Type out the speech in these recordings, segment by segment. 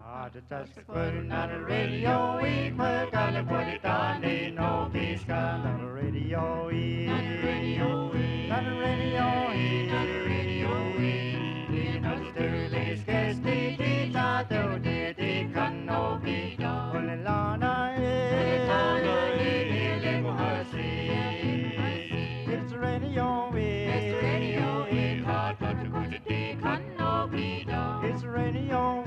Just putting on the radio, we put on the put it on, ain't no peace on the radio, on the radio, on the radio, on the radio, in the sterling scarce the out there, the can no be done. Only Lana, it's the radio, it's the radio, hard but to go to the can no be done. It's the radio,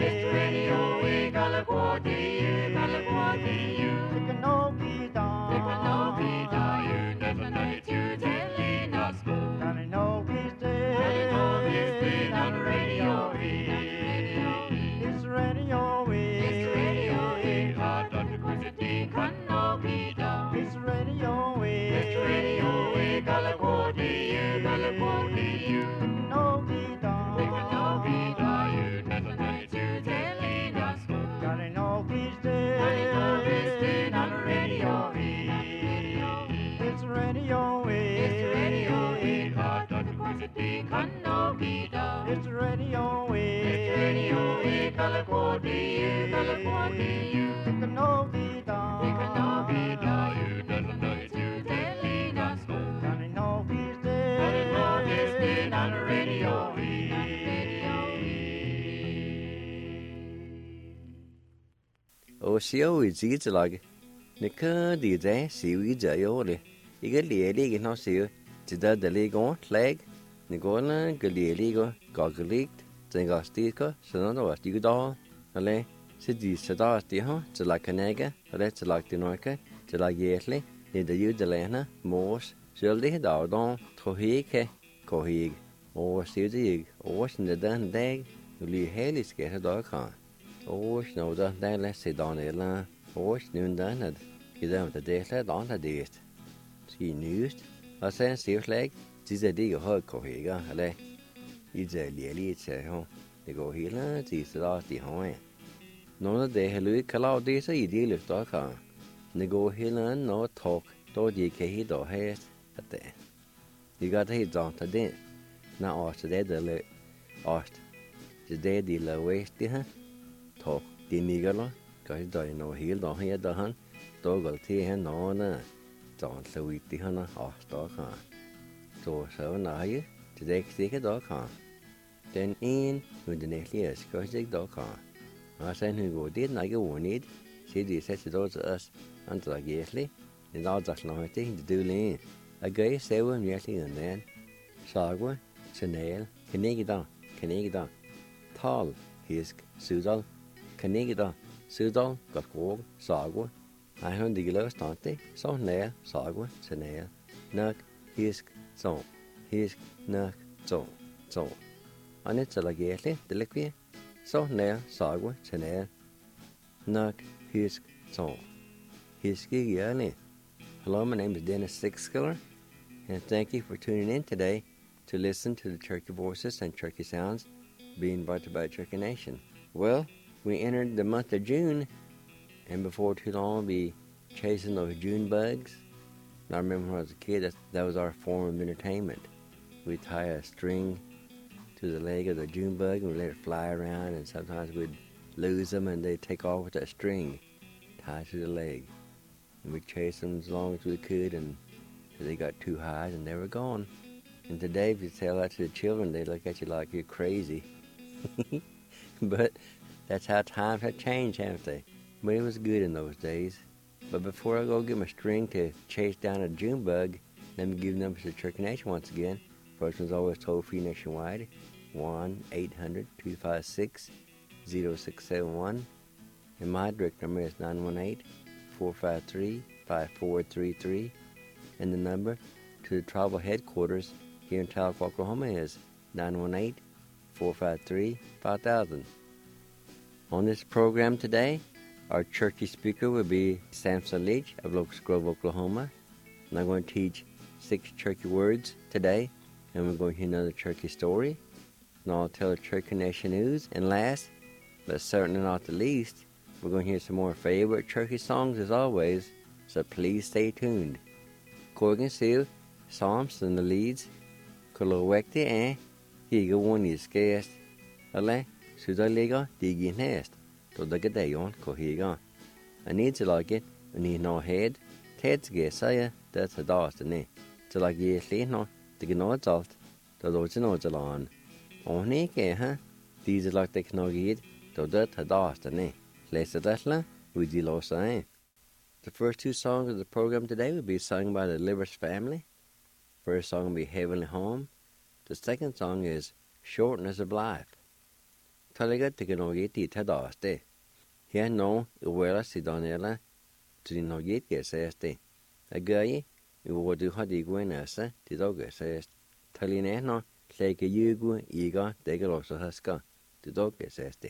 It's radio, Og sier vi sier til laget, Nika de det sier vi det jo det. Ikke lige nå sier til det ligger ordentlig lag. Nigona galiligo gagalikt tenga stika sananda wasti da ale sidi sada sti ha tla kanega ale tla tinoika tla yetli ni de yudelena mos sjøldi da don trohike kohig og sidi og sin den dag uli heliske da kan og sno da la sidonela og snun dan at idam da det da det ski nyst og sen sivslag Disse digger højt kohega, eller I det lille til her. Det går hele disse der de har. Nogle af det hele kan lave det så I det løfter kan. Det går hele noget tog, då de kan hit og hæst at det. De gør det helt dårligt af det. Når også det der løb, også det de laver væst det her. Tog de nikker gør det der noget helt der her der han. Då går til her noget dårligt så vidt det han også der kan. Så nej, det er ikke der kan. Den en med den næste skal ikke der kan. Og så han går det ikke ordnet. Så det sætter dog til os andre gæstlig. Den der der noget det ikke det lige. Og gør selv virkelig en anden. Sagwe, signal, kan ikke der. Tal, hisk, sydal, kan ikke der. Sydal, godt grog, sagwe. Han har det løst det. Så nær, sagwe, signal. Nok, hisk, så hisk nok så og net så lagerte det lekvie så nær sagwe til nær nok hisk så hisk gerne. Hello, my name is Dennis Sixskiller, and thank you for tuning in today to listen to the Cherokee voices and Cherokee sounds being brought to by Cherokee Nation. Well, we entered the month of June, and before too long we'll be chasing those June bugs. I remember when I was a kid, that was our form of entertainment. We'd tie a string to the leg of the June bug and we'd let it fly around, and sometimes we'd lose them and they'd take off with that string tied to the leg. And we'd chase them as long as we could, and they got too high and they were gone. And today, if you tell that to the children, they look at you like you're crazy. But that's how times have changed, haven't they? But it was good in those days. But before I go get my string to chase down a June bug, let me give the numbers to Cherokee Nation once again. First one's always toll-free nationwide, 1-800-256-0671. And my direct number is 918-453-5433. And the number to the tribal headquarters here in Tahlequah, Oklahoma is 918-453-5000. On this program today, our Cherokee speaker will be Samson Leach of Locust Grove, Oklahoma. And I'm going to teach 6 Cherokee words today. And we're going to hear another Cherokee story. And I'll tell the Cherokee Nation news. And last, but certainly not the least, we're going to hear some more favorite Cherokee songs as always. So please stay tuned. Corgan Seal, Psalms and the leads. Kolowekti higa one is guest. Ale, Suda Liga, Digi Nest. to the Gadayon, Cohiga. I need to like it, and need no head, Ted's gay saya, that's a dust, and eh, to like ye sleep no, to get no adult, to those no jalan. Only gay, huh? These are like the knogid, to that a dust, and eh, less a dasla, with the low sign. The first two songs of the program today will be sung by the Livers family. First song will be Heavenly Home. The second song is Shortness of Life. Talaga tiganogiti tadaste. Here no, uwela sidonella, to the nogit get saste. A guy, you would do hot iguanasa, the dog says. Talineno, like a yugu, ega, degalosa huska, the dog saste.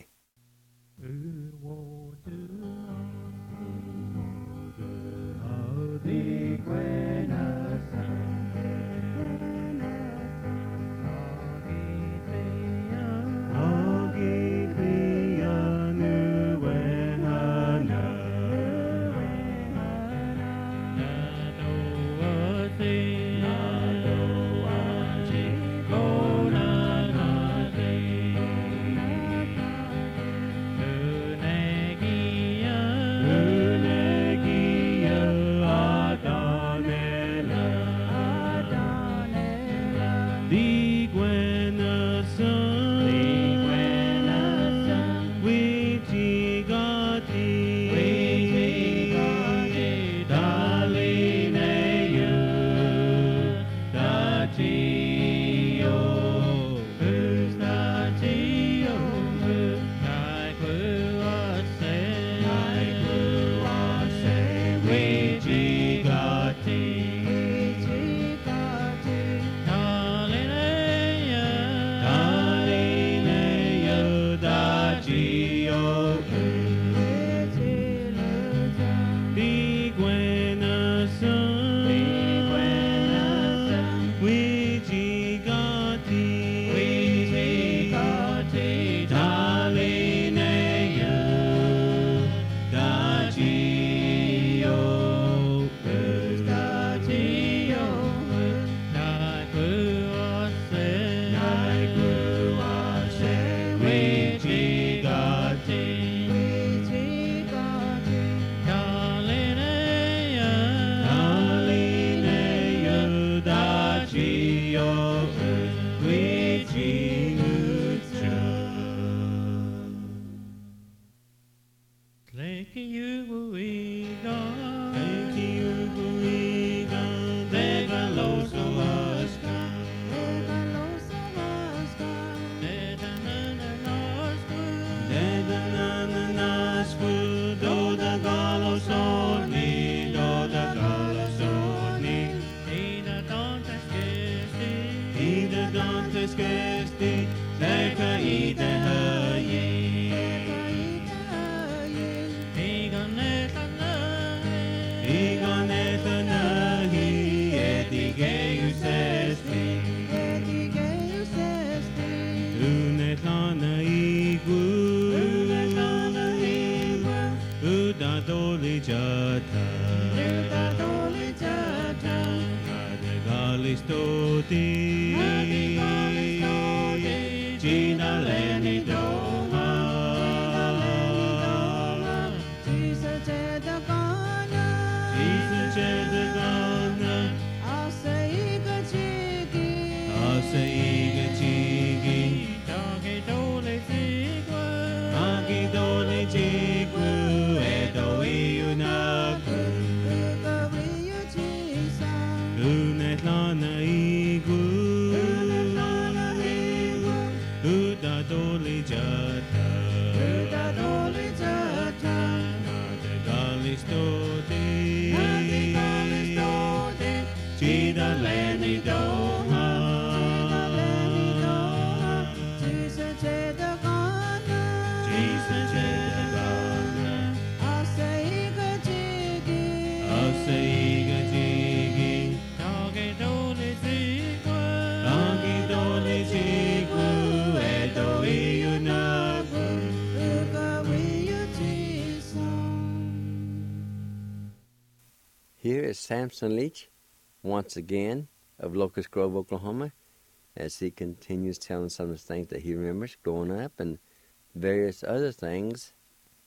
Here is Samson Leach, once again, of Locust Grove, Oklahoma, as he continues telling some of the things that he remembers growing up and various other things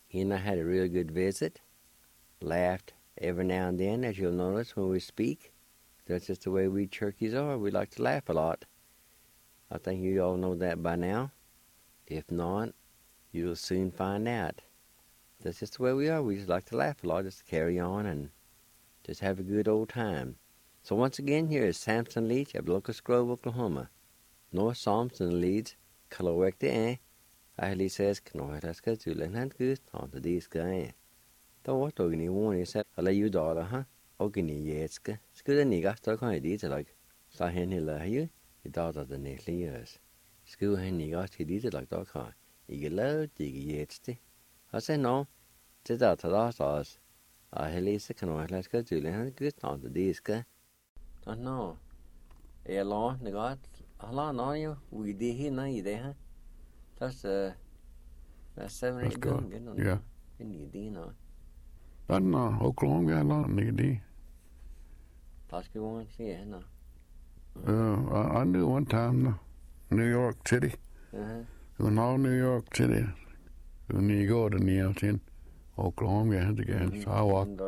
He and I had a real good visit. Laughed every now and then, as you'll notice when we speak. That's just the way we turkeys are. We like to laugh a lot. I think you all know that by now. If not, you'll soon find out. That's just the way we are. We just like to laugh a lot, just carry on and just have a good old time. So once again, here is Samson Leach of Locust Grove, Oklahoma. North Samson Leach, Kalawekte, Ahli says, Knoharaska, Zulanhan Goose, on the Disca. Though Ogni warning said, I'll let you daughter, huh? Ogni Yetska, Scuda Niga, stuck on a detail like Sahen la you, your daughter the next years. School hen Niga, he did it like dog car. You love Diggy Yetsti. I said, no, it's out to last us. Ahli said, Knoharaska, Zulanhan Goose, on the Disca. Oh no. A long, the God, a long on you, we did here now, you there, huh? That's 7 or 8 good. Yeah. In the Dino. Then Oklahoma got a lot of nigga. Possibly one, yeah, no. I knew one time, New York City. When all New York City, when you go to New York in Oklahoma, had again. So I walked.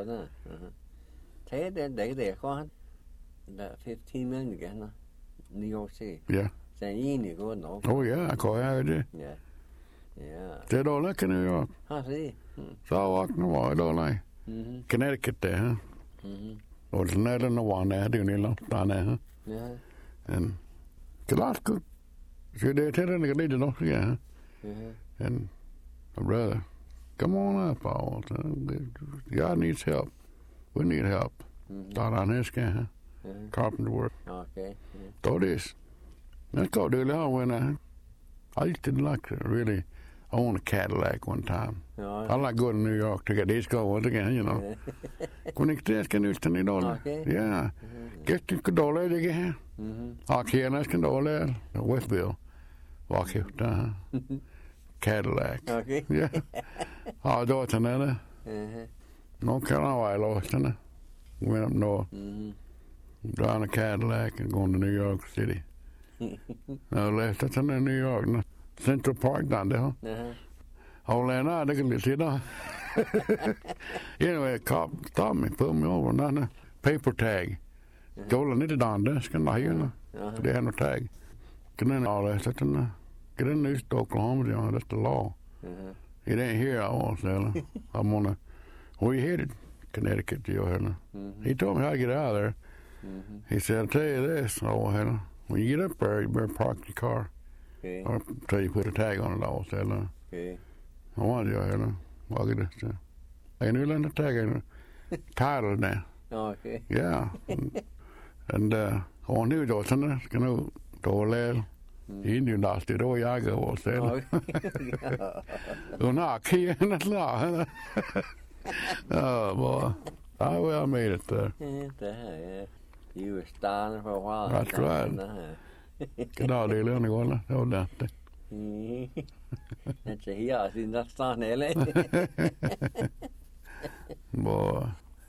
Thế để có là 15 million again, New York City. Yeah. Saying you need to go no. Oh yeah, I call it. Yeah. Yeah. They don't like in New York. Huh, see? So I walked in the wall, don't like. Connecticut there, huh? Or the net in the one there, do you know, down there, huh? Yeah. And the last good. So they tell them to get it off again, huh? And my brother, come on up, Paul. God needs help. We need help. Start on this guy, huh? Carpenter work. Okay. So this. I called early on when I used to like to really own a Cadillac one time. I like going to New York to get this going again, you know. When ik det kan utan i dollar. Yeah. Get you dollar again. Här kan dollar. Westville. Walk ut där. Cadillac. Okay. Yeah. Ja, då till den. North Carolina I lost in. Went up north. Driving a Cadillac and going to New York City. I left that in New York. Central Park down there. All that night, they can see that. Anyway, a cop stopped me, pulled me over, and a paper tag. Told I needed on this, can I hear no? They had no tag. Get in all that, get in this to Oklahoma, you know, that's the law. It ain't here, I won't sell it. I'm on where you headed? Connecticut, you know. He told me how to get out of there. He said, I'll tell you this, when you get up there, you better park your car. Okay. Or until you put a tag on it, all said. Okay. I wanted you, I'll get this. I knew the tag, title now. Okay. Yeah. And I knew det var sådan, skal nu dårligt. Inden jo det var jeg går selv. Og nå, kigger klar. Oh boy, I made it there. Yeah. You were starting for a while. That's right. Kan all det lønne gå, det var det. That's a here, I think that's starting LA. Boy.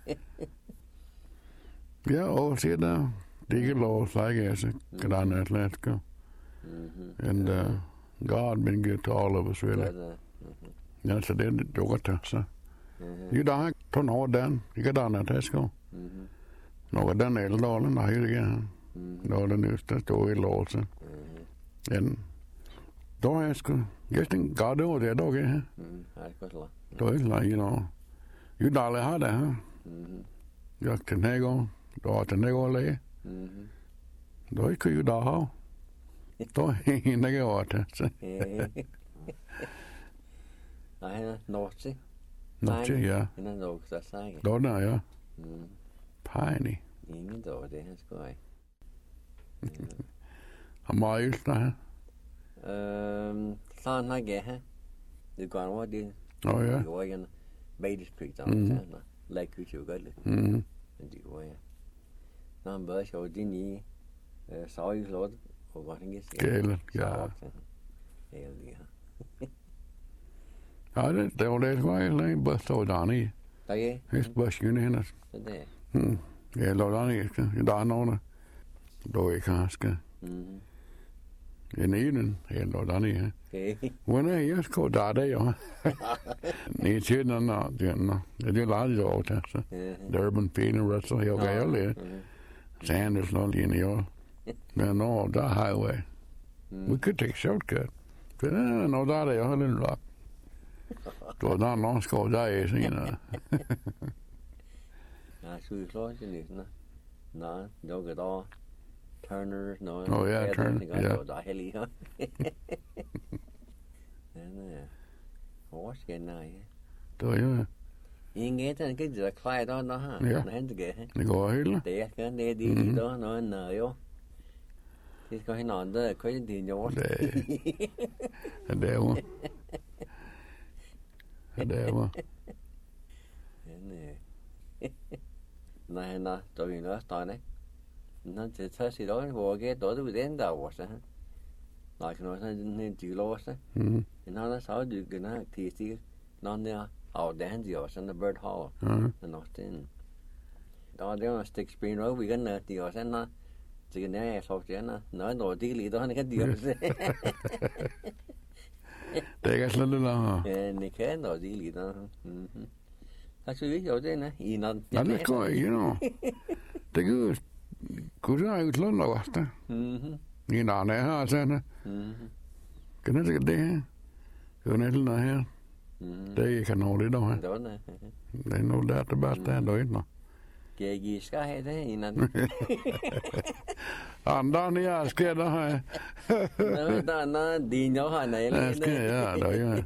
Yeah, all see that. Dig laws, I guess. Get on that, let's go. And God been good to all of us, really. That's a did it, you got to. You don't turn all done. You get on that, let's go. Något den eldagen, nej det igen. Då den just stod i låsen. En då jag ska just en gade och det då igen. Då är det you know. You dalle hade ha. Jag till nego, då till nego le. Då är ju då ha. Då är nego åt. Nej, Nordsjö. Nordsjö, ja. Innan då också säger. Då där, ja. Piney. Ingen då, det är skoj. Har meget der. Sådan har jeg her. Det går over det. Oh ja. Det går igen. Bailey Street der. Så like you to godt lidt. Men det går ja. Når man bare så din i så i slot og hvad han siger. Gæle, ja. Ja. Ja, det var det var en bus så der i. Der er. His bus hende. Så det. Ja, lå der ikke. Der er nogen. Då ikke kanskje. in the evening, and no done here. Okay. When I just go that day, need you no, you large all that. Durban, Payne, Russell, Hill, Gale, Sanders, no, in the no, the highway. We could take shortcut. But no, that day, all in rock. So not long school days, you know. I see close in it, no, don't get all. Turners, no. Oh, yeah, Turner, yeah. Horse getting now, yeah. So, yeah. You nghe thấy cái giờ khai đó nó ha, Yeah. nó hết kìa. They go ahead, Để cái này đi đó nó nở vô. Thì có hay nón đó có cái tiền vô. A devil. A devil. Nè. Này nó tụi nó tao đấy. Nó chỉ thấy gì đó vô cái đó tụi đến đầu vậy hả? Nói cái nó nên chịu lo sao? Nó sao được cái nó thì nó nè. Oh, Dan's yours and the Bird Hall. And not in. Đó đéo là stick spin rồi vì cái nợ tiêu sen nó chỉ cái sau chuyện nó nổi tí lý đó cái tiêu sen. They got little long. Này cái nổi tí lý đó. Thật sự biết rồi thế này, ý nó. That's cool, you know. They go ra ut långa vasta. Ni na ne ha sen. Cái nó cái đấy. Cái này là ha. They can hold it on. Đó nè. They know that about that, don't know. Cái gì ska hết thế ý nó. Andan ja, ska det ha. Nó đi nhau hồi này Ja, ska ja, då ja.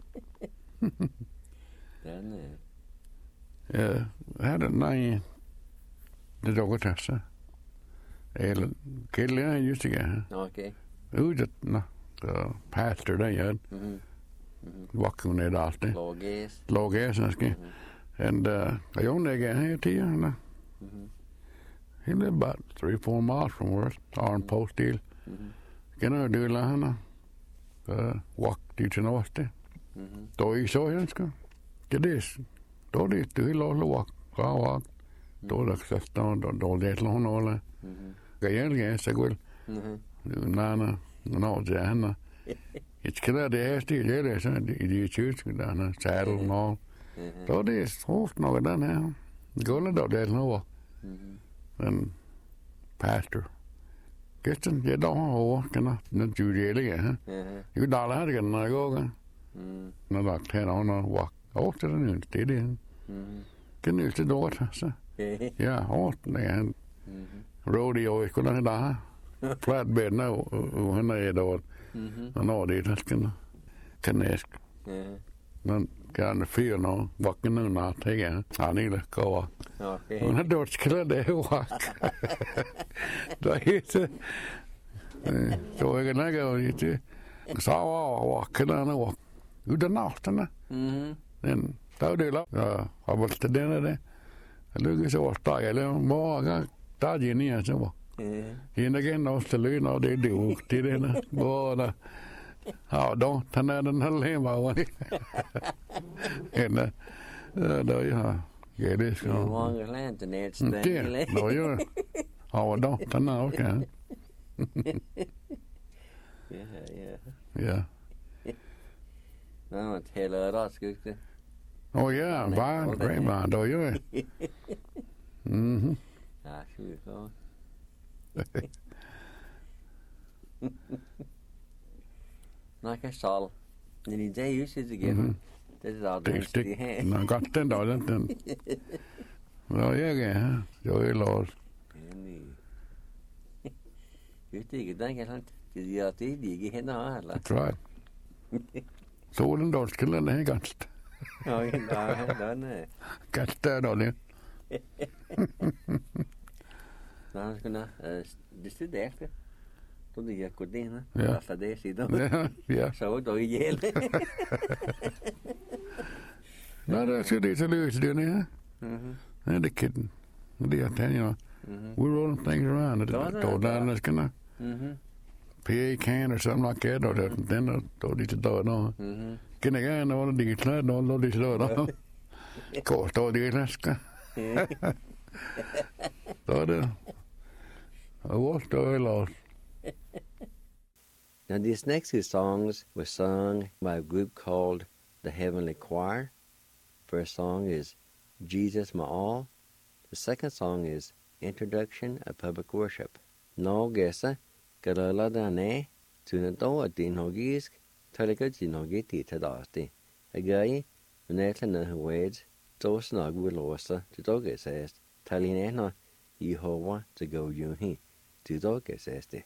Đó nè. Ja, hade nej. Det då tassa. Eller kille just det. Okej. Udet na. Pastor där ja. Walking it alltid. Låges ska. And I only get here to you. He lived about 3-4 miles from where Arn Post deal. Can I do that? Walk to north there. Då I så jag ska. Det då det du låter walk. Walk. Då det då det låter hålla. Gäller så väl. Nana, no Jana. It's killer det är det så det church där saddle no. Då det är hårt något där här. Går det då det no. And pastor. Gestern det då och kan det ju det ja. Ju där har det när går. När det kan on walk. Och det nu det. Kan ju inte då så. Ja, hårt det. Rodeo skulle det där. Flatbed nu och han är då. No, det är kan kanäsk. Men kan fyra nå vacken nu när jag han är gå. Okej. Men då skulle det vara. Då heter så jag kan gå lite. Så vacken nu. Utan natten. Men då det la. Ja, har varit det där. Lugas så stark eller många där inne så var. Igen Australien och det åkte till den båda. Ja, då han är den här hemma var det. En då ja, det så. Många länder det. Då ju. Ja, då han är okej. Ja. Ja, hela raskt. Oh ja, var bra då ju. Ja, så. Nej cái sal. Ni det ju så det ger. Det är då det är. Nej, gott den då den. Ja, ja. Jag är lås. Ni. Just det, det kan han. Det är det det henne alla. Right. Solen då skulle den ganska. Ja, det nej. Ganska då det. Nej, skulle det är det. Då det är kodena. Ja. För det sidan. Ja. Så då ihjäl. Nej, det är det så löst det nu. Nej, det kitten. Det är det ju. We're rolling things around. Då där ska na. PA can or something like that, or then då det då. Kan jag gärna vara det klart då det då. Kostar det läska. Då det. Jag var då lost. Now, these next two songs were sung by a group called the Heavenly Choir. First song is Jesus My All. The second song is Introduction of Public Worship. Nó gesa kalala dane tunato adinhogisk talaga dinhogiti tadasti. Agai unetla na huweds tos nagwilosa tudogesest talinena Jehovah to go yunhi tudogesesti.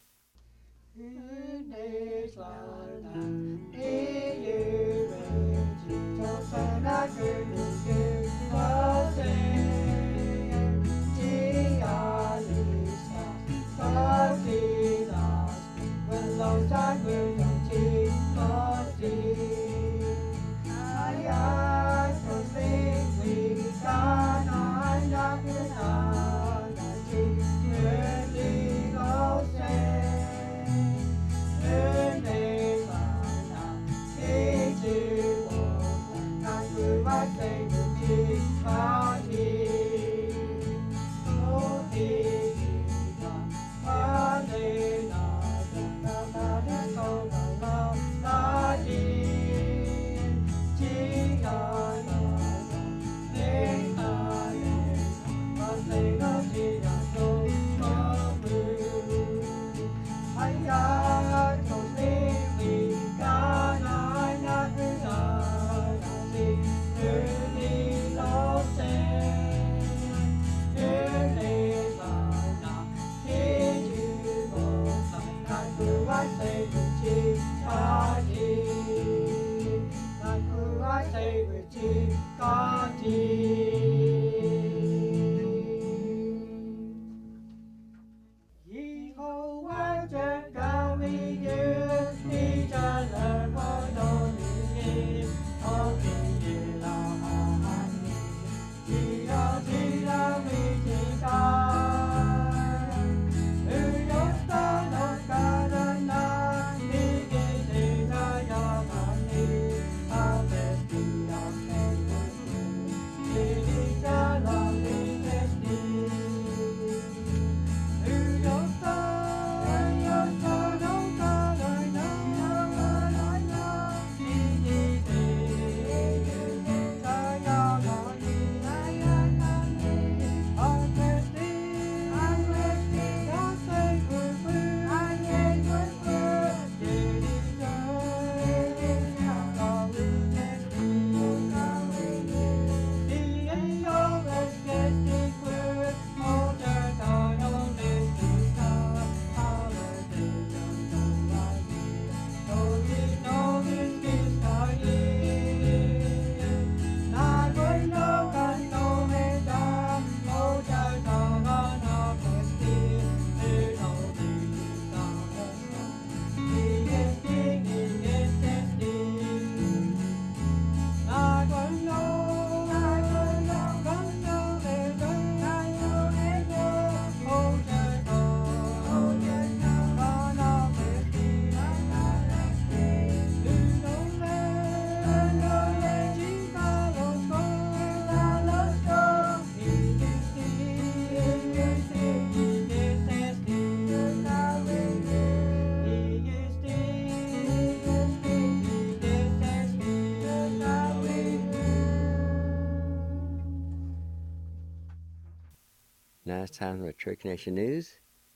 Now it's time for the Church Nation News.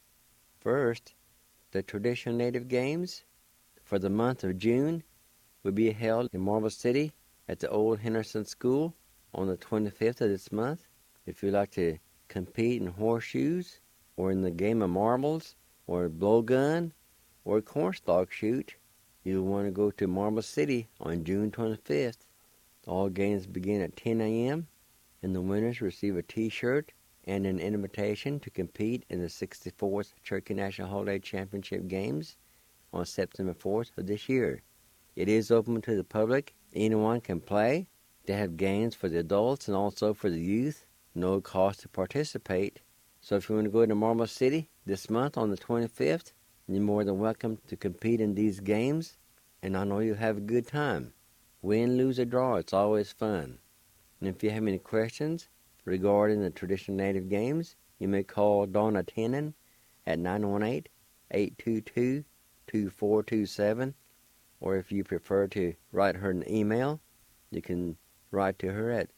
First, the traditional Native Games for the month of June will be held in Marble City at the Old Henderson School on the 25th of this month. If you'd like to compete in horseshoes or in the game of marbles or blowgun or cornstalk shoot, you'll want to go to Marble City on June 25th. All games begin at 10 a.m. and the winners receive a T-shirt and an invitation to compete in the 64th Cherokee National Holiday Championship Games on September 4th of this year. It is open to the public. Anyone can play. They have games for the adults and also for the youth. No cost to participate. So if you want to go to Marble City this month on the 25th, you're more than welcome to compete in these games, and I know you'll have a good time. Win, lose, or draw, it's always fun. And if you have any questions regarding the traditional Native Games, you may call Donna Tennant at 918-822-2222. 2427. Or if you prefer to write her an email, you can write to her at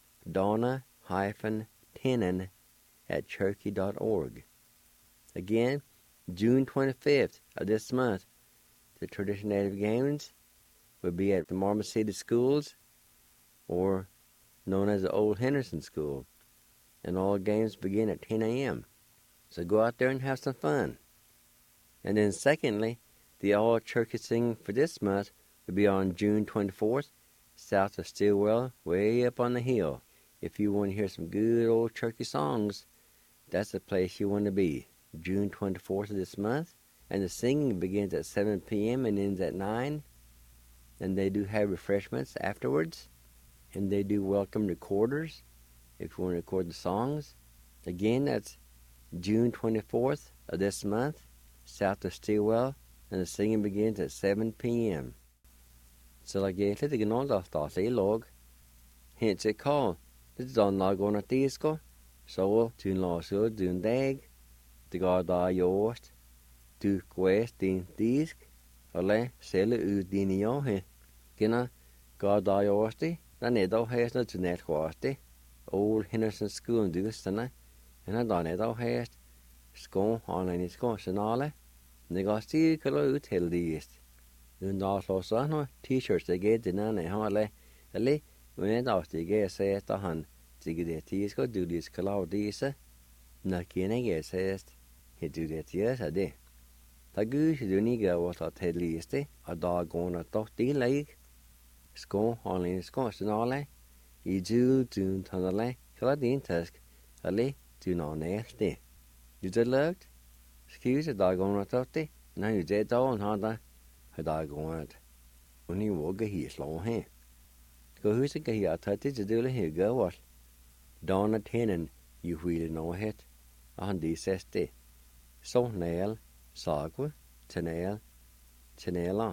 donna-tenon@cherokee.org. Again, June 25th of this month, the Traditional Native Games will be at the Marble City Schools, or known as the Old Henderson School, and all games begin at 10 a.m. So go out there and have some fun. And then secondly, the all Cherokee singing for this month will be on June 24th, south of Stillwell, way up on the hill. If you want to hear some good old Cherokee songs, that's the place you want to be. June 24th of this month. And the singing begins at 7 p.m. and ends at 9. And they do have refreshments afterwards. And they do welcome recorders if you want to record the songs. Again, that's June 24th of this month, south of Stillwell. And the singing begins at 7 p.m. So like egentlig det gnar da starta I låg. Hent seg call. Det don lag on at disco. Så tun la så dun dag. Det går da gjort. Du quest din disk. Eller selle ut din johe. Gina går da gjort det. Den da hæst noget til net kvart det. Old Henderson School dysterne. En da da hæst. Skål online skål senale. Det går stil kalder ut heldigst. Nun da slår så nå t-shirts det get den har eller men da stiger så at han stiger det til skal du det skal lave disse når kene jeg sæst he du det ja så det da gus du niga og at heldigste og da går når dog det leg skå online skå snale I du tandale klar din task eller du nå næste du det lugt excuse da går når dog det når du det da on har da da går og ni våger hi slå her. Gå huske hi at det til det her går. Donna Tenon you will know it. Og de sæste. Så næl sagwe tenæl tenæla.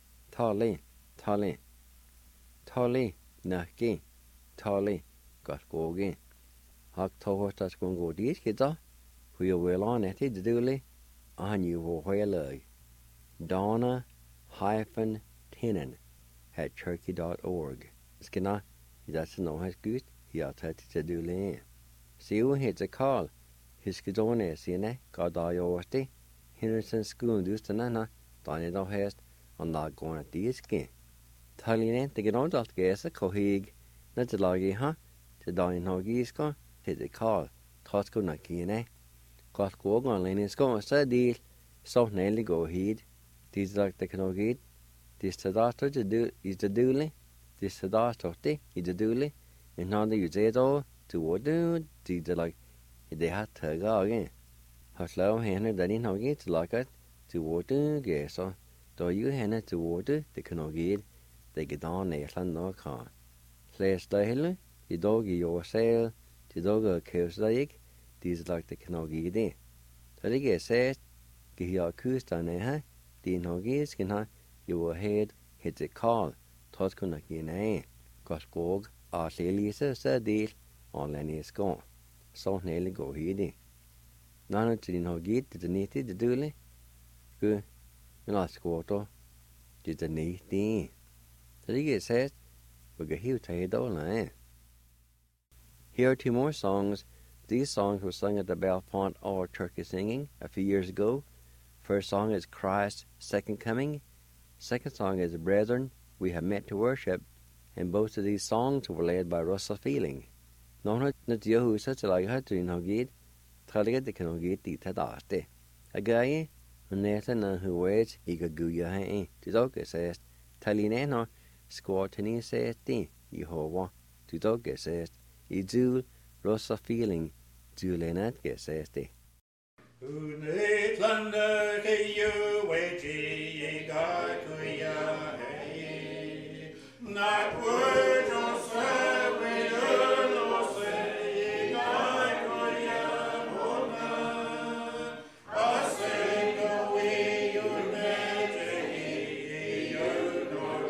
Tali nakke. Tali godt gåge. Hak tog at skal gå dit skida. Hu jo vel on at det det og han jo hvor hele. Donna-Tenon@cherokee.org. Skina, that's no has good. He at to do le. See who hits a call. His skidone, sine, God I Henderson School dustana, Donny do hast, on not going at the skin. Talline, the get on that gas a cohig, not the loggy, huh? To Donny no gisco, hit the call. Tosco not kine. Got go on lane is going, said deal. So nearly go heed. These like the canogate. This tadato to do is the dooley. This tadato is the dooley. And now the usedo to what do these like they had to go again. How slow hand that in hogate like it to water guess so. Do you hand to water the canogate they get on there and no car. Slash the hill, the dog your sail, the dog kills like these like the canogate. So they get said, give your coast on there. Din hogis kan ha your head hit the call. Tot kun akine. Got gog a lelise så del online skå. Så næle gå hidi. Nanu til din hogit det niti det dule. Gu men at skåto det niti. Så det get said we get hiu tai dola. Here are two more songs. These songs were sung at the Bellefonte All Cherokee Singing a few years ago. First song is Christ's Second Coming. Second song is Brethren, We Have Met to Worship. And both of these songs were led by Russell Feeling. Någon not Jehu such like her to Hogid. Traliga de Canogit di Tadate. A guy, and Nathan and who waits, he could go your hand. Tidoka says, Talineno, squatini says, Jehovah. Tidoka says, Idul, Russell Feeling, Julenat says, Unetlander ke you weji ga kuya hey not word or say we no say ga kuya bona asay go we unete you no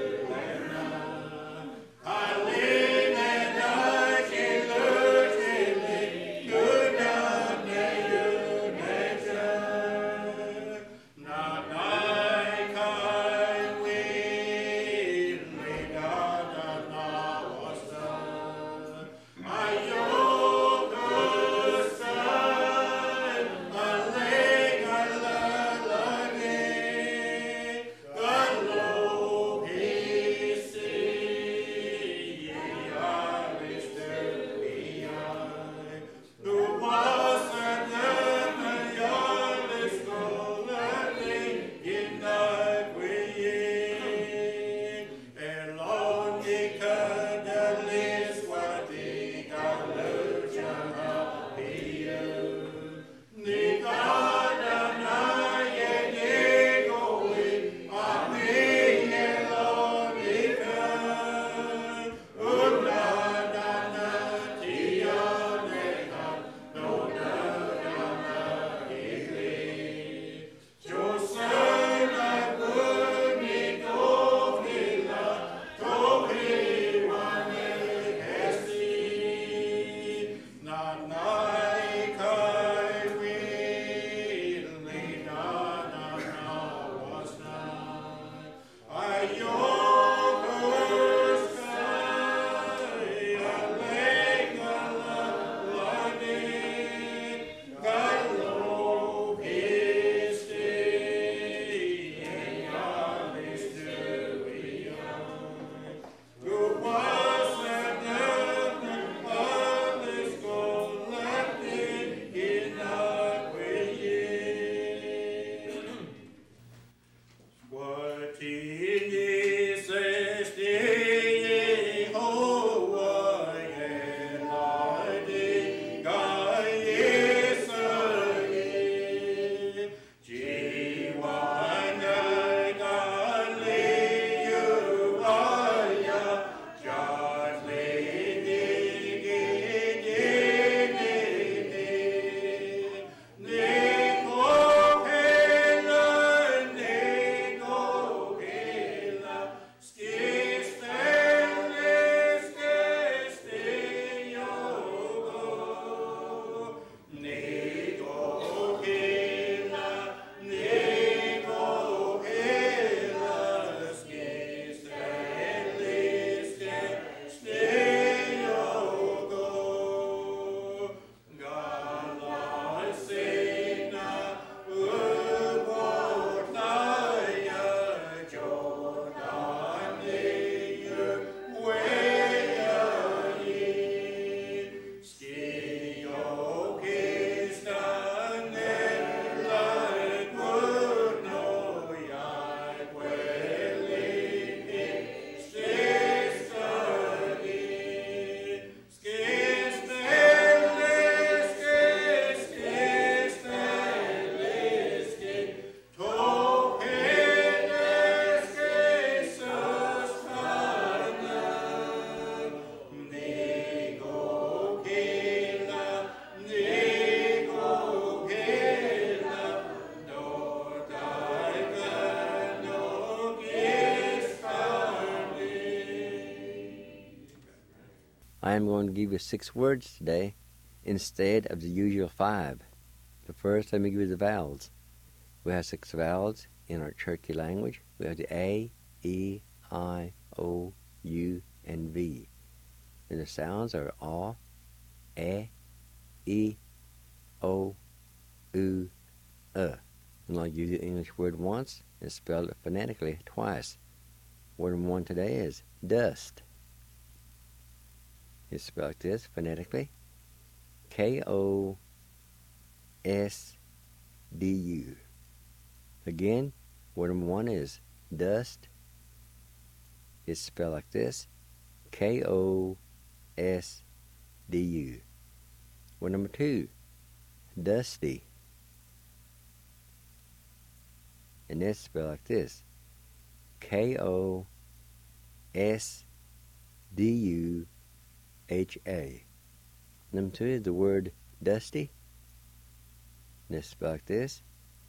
na aline na ke lurte good na na I am going to give you 6 words today instead of the usual 5. But first, let me give you the vowels. We have 6 vowels in our Cherokee language. We have the A, E, I, O, U, and V. And the sounds are A, E, O, U, And I'll use the English word once and spell it phonetically twice. Word number 1 today is dust. It's spelled like this phonetically. K-O-S-D-U. Again, word number 1 is dust. It's spelled like this. K-O-S-D-U. Word number 2, dusty. And it's spelled like this. K-O-S-D-U-H-A. Number 2 is the word dusty. And it's spelled like this.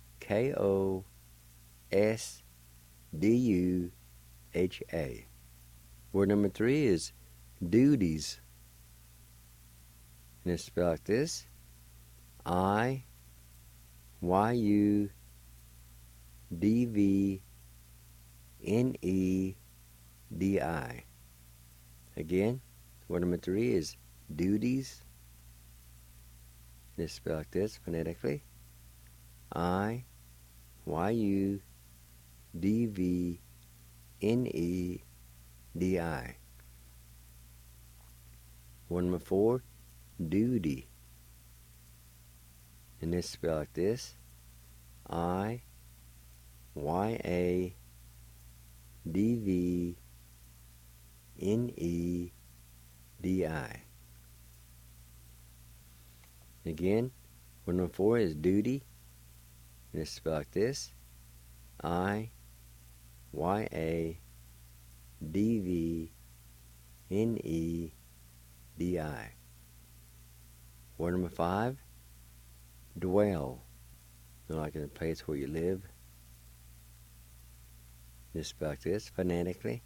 K-O-S-D-U-H-A. Word number 3 is duties. And it's spelled like this. I-Y-U-D-V-N-E-D-I. Again, word number 3 is duties. And it's spelled like this phonetically. I-Y-U-D-V-N-E-D-I. Word number 4, duty. And it's spelled like this. I-Y-A-D-V-N-E-D-I. Again, word number 4 is duty. And it's spelled like this. I-Y-A-D-V-N-E-D-I. Word number 5, dwell. Like in the place where you live. It's spelled like this phonetically.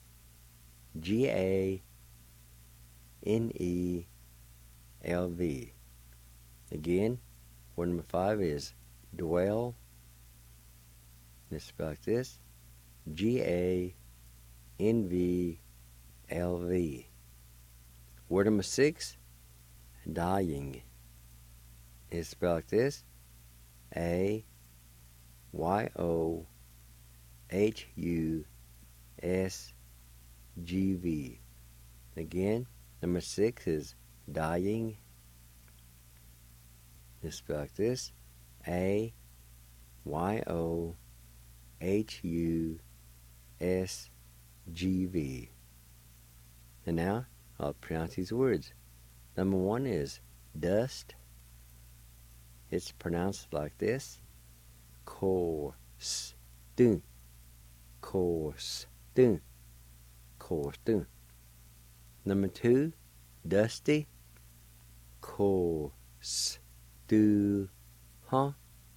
G-A-N-E-L-V. Again, word number 5 is dwell. And it's spelled like this. G-A-N-V-L-V. Word number 6, dying. It's spelled like this. A-Y-O-H-U-S-G-V. Again, number 6 is dying. It's spelled like this. A-Y-O-H-U-S-G-V. And now, I'll pronounce these words. Number 1 is dust. It's pronounced like this. Course-dun. Course-dun. Course-dun. Number 2, dusty. Course-du-huh.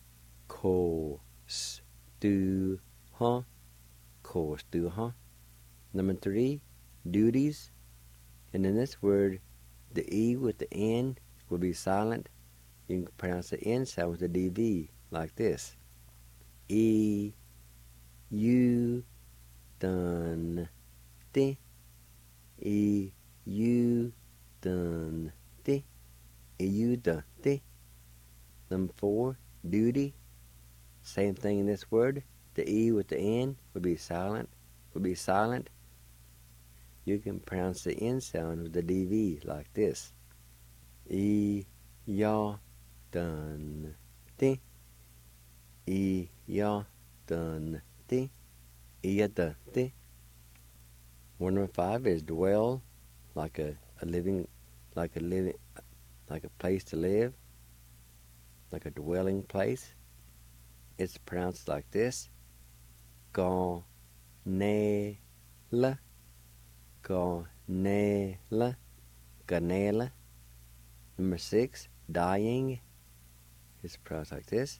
Course-du-huh. Course-du-huh. Number 3, duties. And in this word, the E with the N will be silent. You can pronounce the N sound with the DV like this. E-U-dun-ti. E-U-dun-ti. E-U-dun-ti. Number 4, duty. Same thing in this word. The E with the N would be silent. You can pronounce the N sound with the DV like this. E-ya-dun-ti. E-ya-dun-ti. E-ya-dun-ti. Word number 5 is dwell, like a place to live, like a dwelling place. It's pronounced like this. Ganela. Ganela. Ganela. Number 6, dying. It's pronounced like this.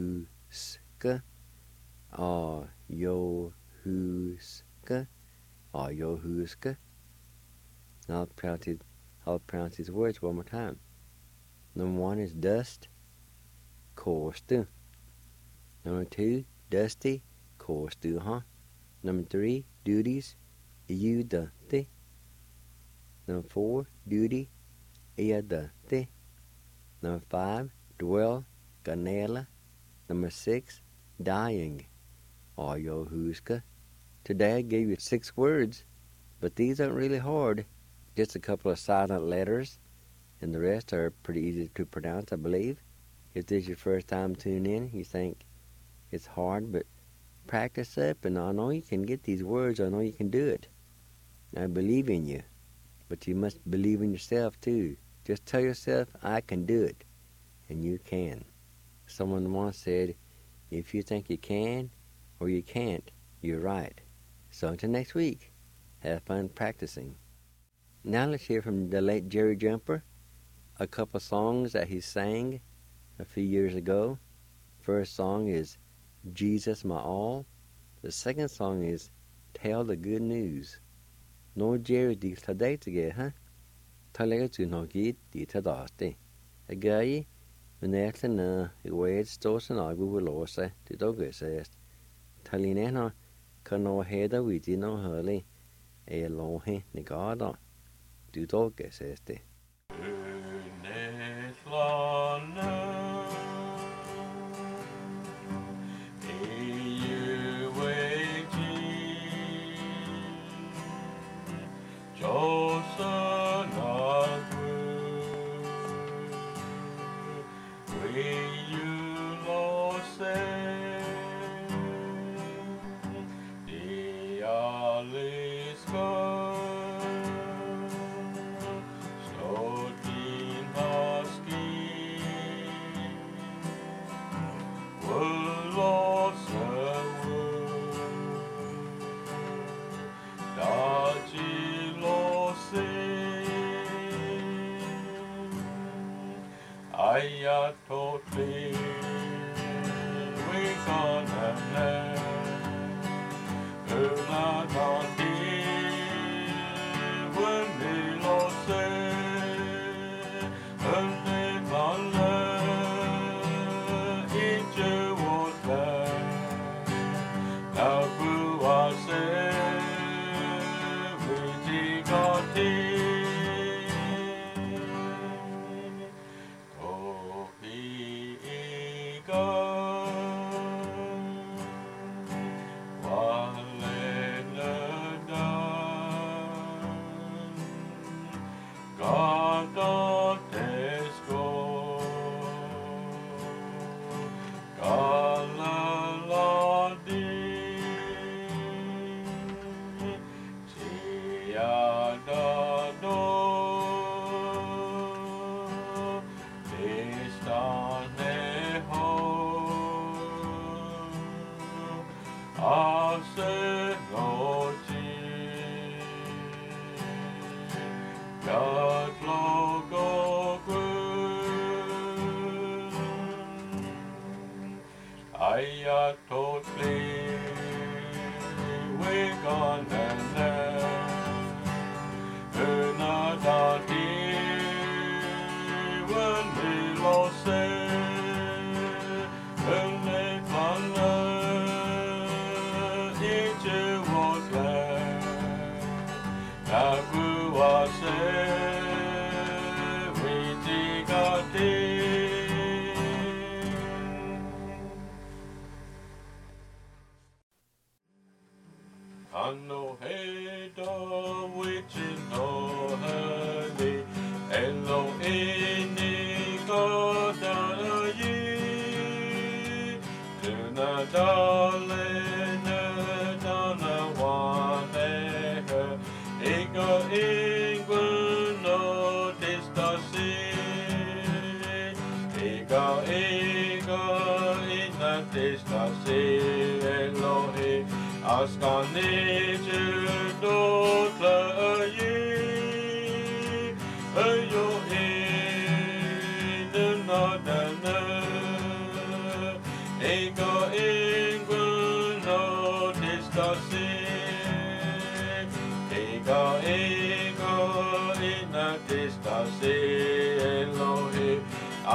A-yo-huska. A-yo-huska. Ayohuska. I'll pronounce these words one more time. Number 1 is dust, kostu. Number 2, dusty, kostu, huh? Number 3, duties, iudate. Number 4, duty, iadate. Number 5, dwell, ganela. Number 6, dying, ayohuska. Today I gave you 6 words, but these aren't really hard. Just a couple of silent letters, and the rest are pretty easy to pronounce, I believe. If this is your first time tuning in, you think it's hard, but practice up, and I know you can get these words. I know you can do it. I believe in you, but you must believe in yourself too. Just tell yourself, I can do it, and you can. Someone once said, if you think you can or you can't, you're right. So until next week, have fun practicing. Now let's hear from the late Jerry Jumper, a couple songs that he sang a few years ago. First song is Jesus My All. The second song is Tell the Good News. No Jerry di today together, huh? Talega to no git di tadaste. A guy, when after na, a word stores and I will lose to dog says. Talinena can no header with you no hurley. A long he negada. Du dog says det.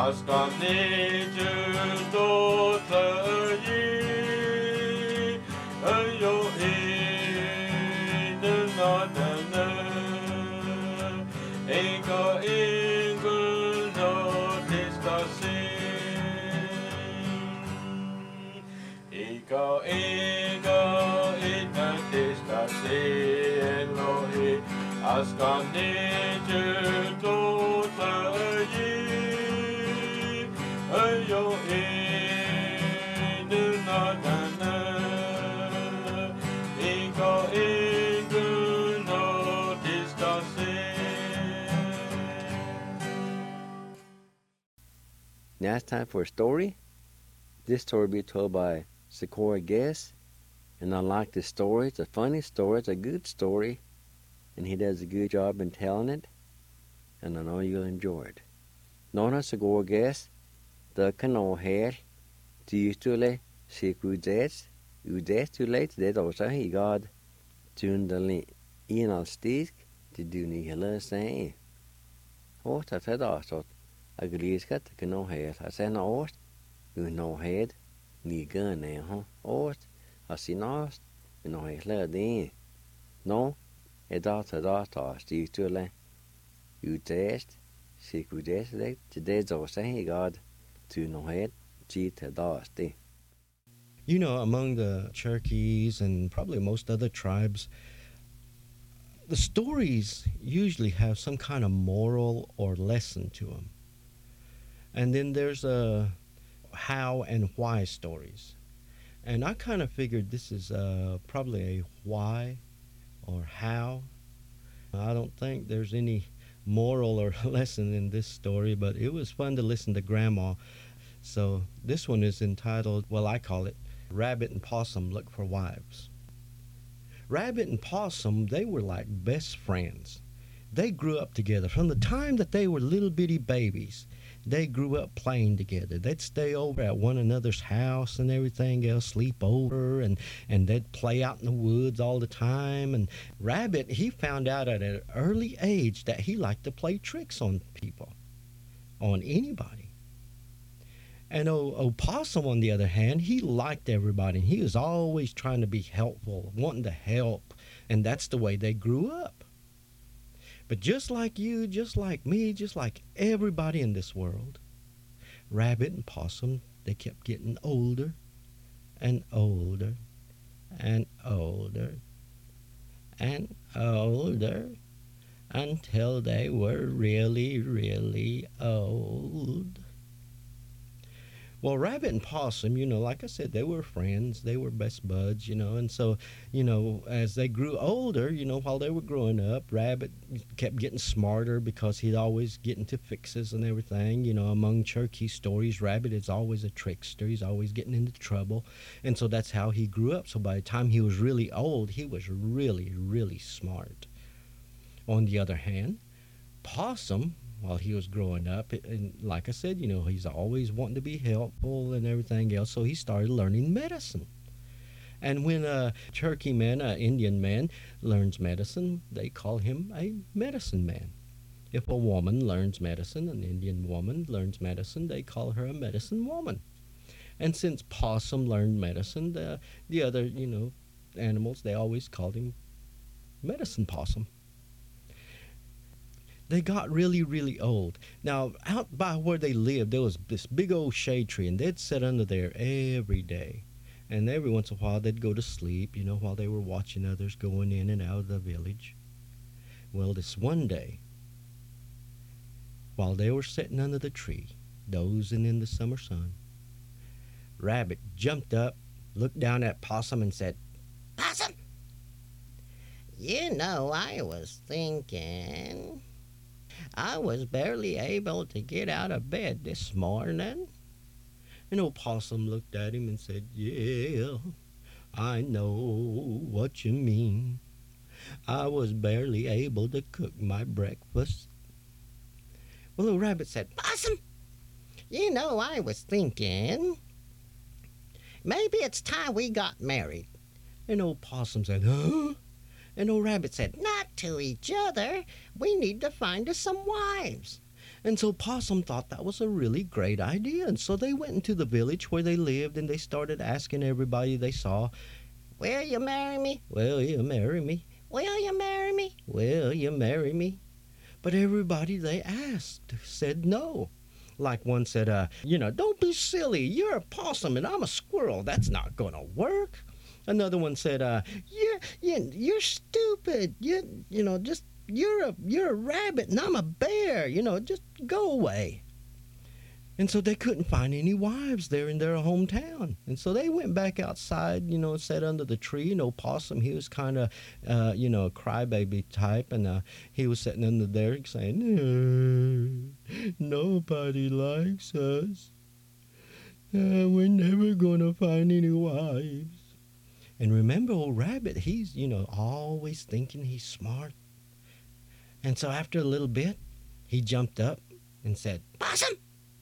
Askani judo tayi ayo inu nadana ego ingul no distasin ego ina distasin Elohi Askani judo tayi ayo inu nadana ego ingul no distasin. Now it's time for a story. This story will be told by Sikora Guest. And I like this story. It's a funny story. It's a good story. And he does a good job in telling it. And I know you'll enjoy it. Nona Sikora Guest, the canoe hair, to you to lay, sick with that. You death too late, that also he got tune the in al stick to do ni hella say. Oh, that's it also. I glees got the canoe hair. I say no, you know head, ni gun now, huh? Oh, I see nost, you know he's led in. No, a daughter, Steve to lay. You test, sick with that, today's also he got to no head, cheat a dusty. You know, among the Cherokees and probably most other tribes, the stories usually have some kind of moral or lesson to them. And then there's a how and why stories. And I kind of figured this is probably a why or how. I don't think there's any moral or lesson in this story, but it was fun to listen to Grandma. So this one is entitled, well, I call it, Rabbit and Possum Look for Wives. Rabbit and Possum, they were like best friends. They grew up together. From the time that they were little bitty babies, they grew up playing together. They'd stay over at one another's house and everything else, sleep over, and they'd play out in the woods all the time. And Rabbit, he found out at an early age that he liked to play tricks on people, on anybody. And Possum, on the other hand, he liked everybody. He was always trying to be helpful, wanting to help, and that's the way they grew up. But just like you, just like me, just like everybody in this world, Rabbit and Possum, they kept getting older and older and older and older until they were really, really old. Well, Rabbit and Possum, you know, like I said, they were friends. They were best buds, you know. And so, you know, as they grew older, you know, while they were growing up, Rabbit kept getting smarter because he'd always get into fixes and everything. You know, among Cherokee stories, Rabbit is always a trickster. He's always getting into trouble. And so that's how he grew up. So by the time he was really old, he was really, really smart. On the other hand, Possum, while he was growing up, and like I said, you know, he's always wanting to be helpful and everything else, so he started learning medicine. And when a Cherokee man, an Indian man, learns medicine, they call him a medicine man. If a woman learns medicine, an Indian woman learns medicine, they call her a medicine woman. And since Possum learned medicine, the other, you know, animals, they always called him Medicine Possum. They got really, really old. Now, out by where they lived, there was this big old shade tree, and they'd sit under there every day. And every once in a while, they'd go to sleep, you know, while they were watching others going in and out of the village. Well, this one day, while they were sitting under the tree, dozing in the summer sun, Rabbit jumped up, looked down at Possum, and said, "Possum, you know, I was thinking. I was barely able to get out of bed this morning." And old Possum looked at him and said, "Yeah, I know what you mean. I was barely able to cook my breakfast." Well, old Rabbit said, "Possum, you know, I was thinking, maybe it's time we got married." And old Possum said, "Huh?" And old Rabbit said, "Not to each other. We need to find us some wives." And so Possum thought that was a really great idea. And so they went into the village where they lived and they started asking everybody they saw, "Will you marry me? Will you marry me? Will you marry me? Will you marry me?" But everybody they asked said no. Like one said, "Don't be silly. You're a possum and I'm a squirrel. That's not going to work." Another one said, "You're stupid. You're a rabbit and I'm a bear. Just go away." And so they couldn't find any wives there in their hometown. And so they went back outside, sat under the tree. Possum, he was kind of, a crybaby type. And he was sitting under there saying, "Nobody likes us. We're never going to find any wives." And remember, old Rabbit, he's, always thinking he's smart. And so after a little bit, he jumped up and said, "Possum,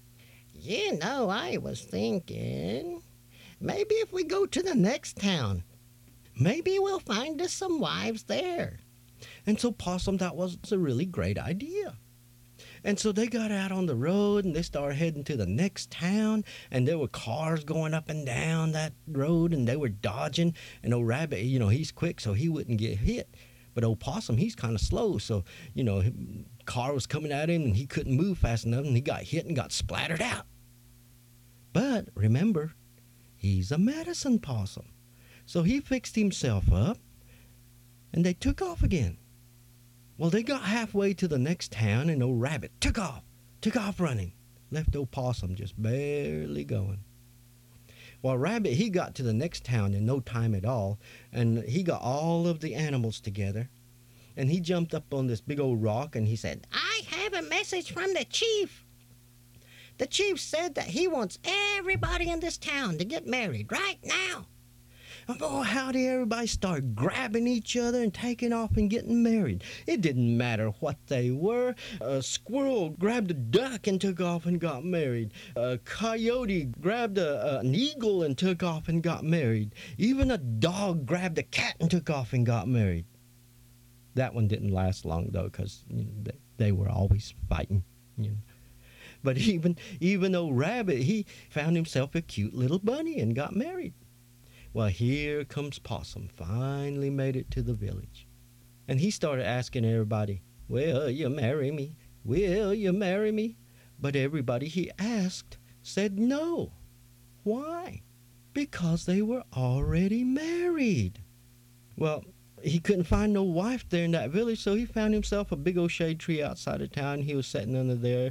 I was thinking, maybe if we go to the next town, maybe we'll find us some wives there." And so Possum, that was a really great idea. And so they got out on the road and they started heading to the next town, and there were cars going up and down that road and they were dodging. And old Rabbit, he's quick so he wouldn't get hit. But old Possum, he's kind of slow, so, car was coming at him and he couldn't move fast enough and he got hit and got splattered out. But remember, he's a medicine possum. So he fixed himself up and they took off again. Well, they got halfway to the next town and old Rabbit took off running. Left old Possum just barely going. Well, Rabbit, he got to the next town in no time at all, and he got all of the animals together, and he jumped up on this big old rock and he said, "I have a message from the chief. The chief said that he wants everybody in this town to get married right now." And boy, howdy, everybody started grabbing each other and taking off and getting married. It didn't matter what they were. A squirrel grabbed a duck and took off and got married. A coyote grabbed an eagle and took off and got married. Even a dog grabbed a cat and took off and got married. That one didn't last long, though, because they were always fighting. But even old Rabbit, he found himself a cute little bunny and got married. Well, here comes Possum, finally made it to the village. And he started asking everybody, "Will you marry me? Will you marry me?" But everybody he asked said no. Why? Because they were already married. Well, he couldn't find no wife there in that village, so he found himself a big old shade tree outside of town. He was sitting under there,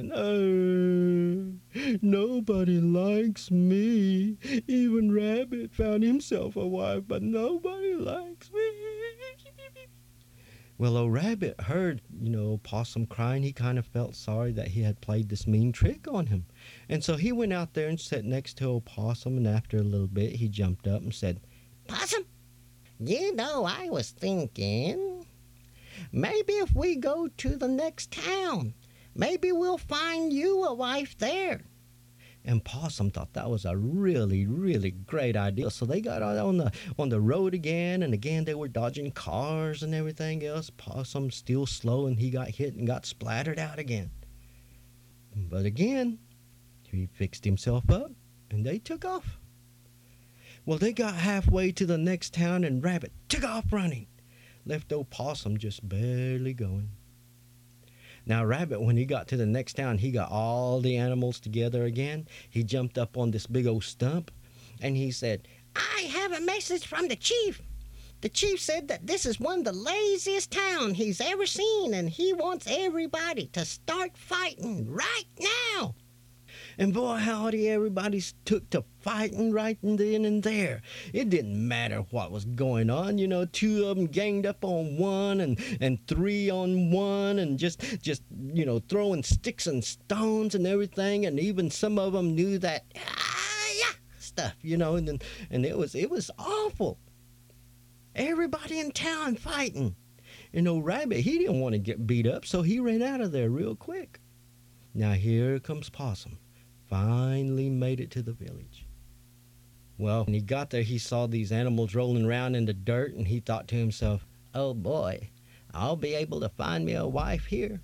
"Nobody likes me. Even Rabbit found himself a wife, but nobody likes me." Well, old Rabbit heard, Possum crying. He kind of felt sorry that he had played this mean trick on him. And so he went out there and sat next to old Possum, and after a little bit, he jumped up and said, "Possum, I was thinking, maybe if we go to the next town, maybe we'll find you a wife there." And Possum thought that was a really, really great idea. So they got out on the road again, and again they were dodging cars and everything else. Possum still slow, and he got hit and got splattered out again. But again, he fixed himself up, and they took off. Well, they got halfway to the next town, and Rabbit took off running. Left old Possum just barely going. Now, Rabbit, when he got to the next town, he got all the animals together again. He jumped up on this big old stump, and he said, "I have a message from the chief. The chief said that this is one of the laziest towns he's ever seen, and he wants everybody to start fighting right now." And boy, howdy, everybody took to fighting right then and there. It didn't matter what was going on. 2 of them ganged up on one and 3 on one and just throwing sticks and stones and everything. And even some of them knew that stuff, and it was awful. Everybody in town fighting. And old Rabbit, he didn't want to get beat up, so he ran out of there real quick. Now here comes Possum. Finally made it to the village. Well, when he got there, he saw these animals rolling around in the dirt, and he thought to himself, "Oh boy, I'll be able to find me a wife here."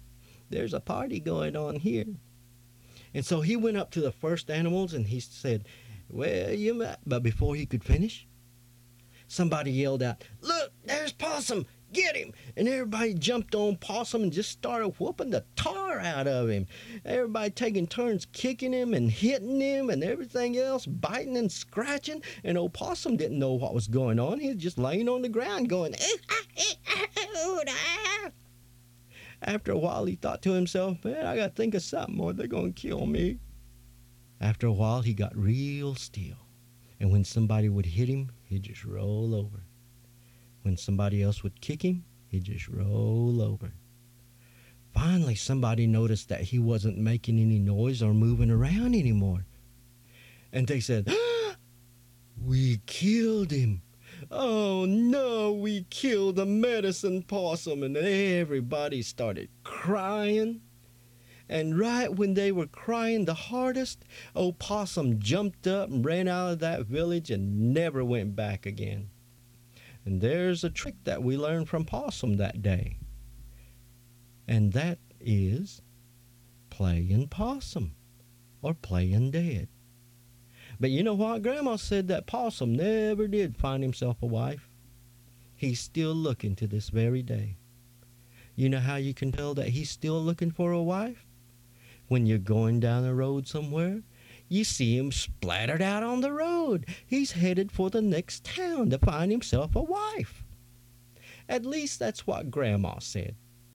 There's a party going on here. And so he went up to the first animals and he said, well, you might. But before he could finish, somebody yelled out, look, there's Possum. Get him. And everybody jumped on Possum and just started whooping the tar out of him. Everybody taking turns kicking him and hitting him and everything else, biting and scratching. And old Possum didn't know what was going on. He was just laying on the ground going, after a while, he thought to himself, man, I got to think of something or they're going to kill me. After a while, he got real still. And when somebody would hit him, he'd just roll over. When somebody else would kick him, he'd just roll over. Finally, somebody noticed that he wasn't making any noise or moving around anymore. And they said, we killed him. Oh, no, we killed the medicine possum. And everybody started crying. And right when they were crying the hardest, old Possum jumped up and ran out of that village and never went back again. And there's a trick that we learned from Possum that day. And that is playing possum or playing dead. But you know what? Grandma said that Possum never did find himself a wife. He's still looking to this very day. You know how you can tell that he's still looking for a wife? When you're going down the road somewhere, you see him splattered out on the road. He's headed for the next town to find himself a wife. At least that's what Grandma said.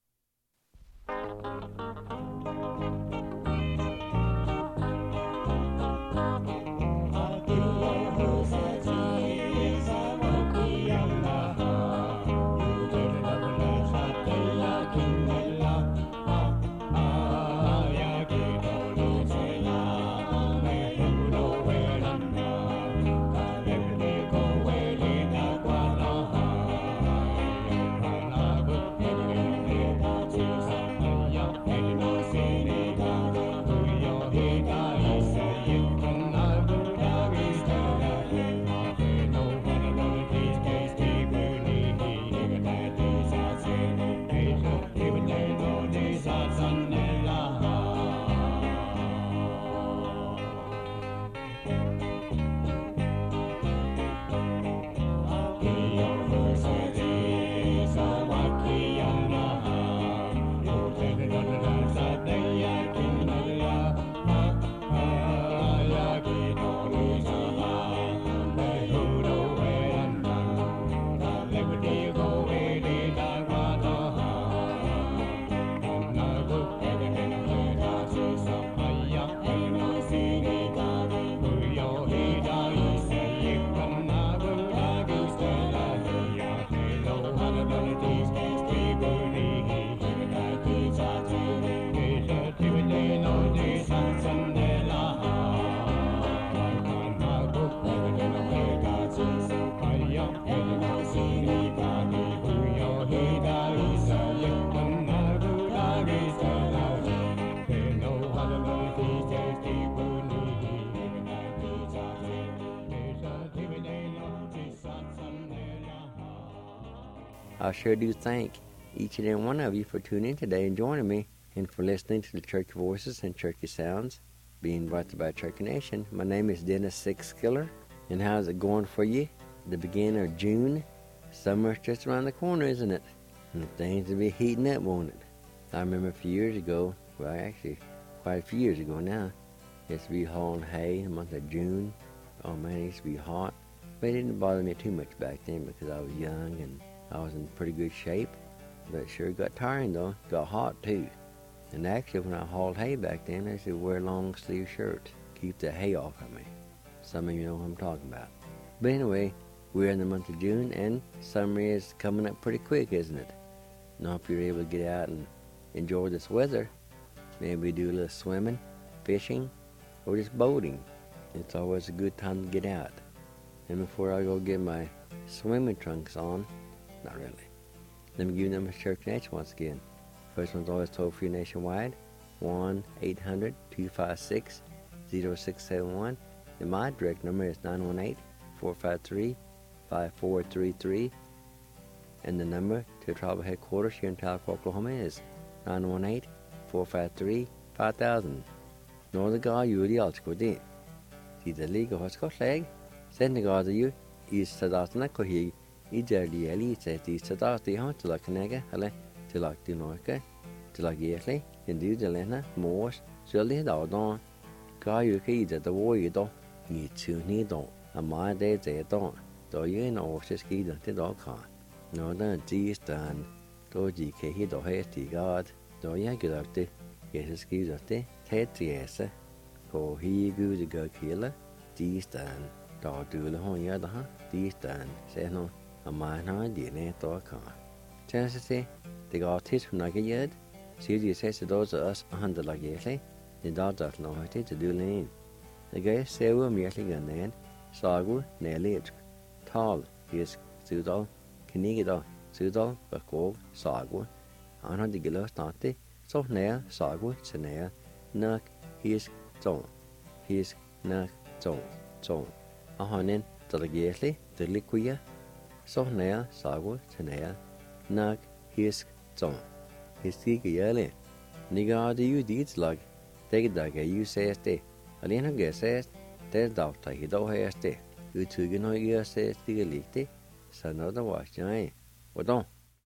I sure do thank each and every one of you for tuning in today and joining me, and for listening to the Cherokee Voices and Cherokee Sounds being brought to you by Cherokee Nation. My name is Dennis Sixskiller, and how's it going for you? The beginning of June. Summer's just around the corner, isn't it? And things will be heating up, won't it? I remember a few years ago, well actually quite a few years ago now, it used to be hauling hay in the month of June. Oh man, it used to be hot. But it didn't bother me too much back then because I was young and I was in pretty good shape. But it sure got tiring though. It got hot too. And actually when I hauled hay back then, I used to wear long sleeve shirts. Keep the hay off of me. Some of you know what I'm talking about. But anyway, we're in the month of June and summer is coming up pretty quick, isn't it? And I hope you're able to get out and enjoy this weather. Maybe do a little swimming, fishing, or just boating. It's always a good time to get out. And before I go get my swimming trunks on, not really, let me give you the number of Cherokee Nation once again. First one's always toll-free nationwide, 1-800-256-0671. And my direct number is 918-453-5433. And the number to the tribal headquarters here in Tahlequah, Oklahoma is 453-5000. Nó the guy you the altsco de. See the league of Scott leg. Send the guy you is Sadatana Kohi. Iderli Eli said the Sadati hunt to like Nega, Hele, to like Dinoka, to like Yearly, indeed the Lena, Morse, Shirley Dawdon. Guy you can either the war you don't need to need on. A my day they don't. Though you know, she's ski the dog car. No, the G stand. Though GK hit or hasty guard. Though you get out there, get a ski of the head yes. For he goes to go killer. G stand. Dog do the whole yard, huh? G stand. Say no. A man had DNA to a car. Chances say, they got hit from like a yard. Serious says the doors of us 100 like yearly. The dogs are no to do lane. The guy say we're merely gun then. Sagu, nearly tall, his Sudal, Kinigida, Sudal, Bakog, Sagu, 100 kilos naughty, so near Sagu, Senea, Nuck, his zone, his Nuck zone. A honin, the yearly, the liquia. So near Sagu, Senea, Nuck, his zone. His ski yearly. Nigga, do you deeds like? Take it like you says they. Alina guesses, there's doubt like he don't have stay. You two can know you says the elite. So another watch, What don't?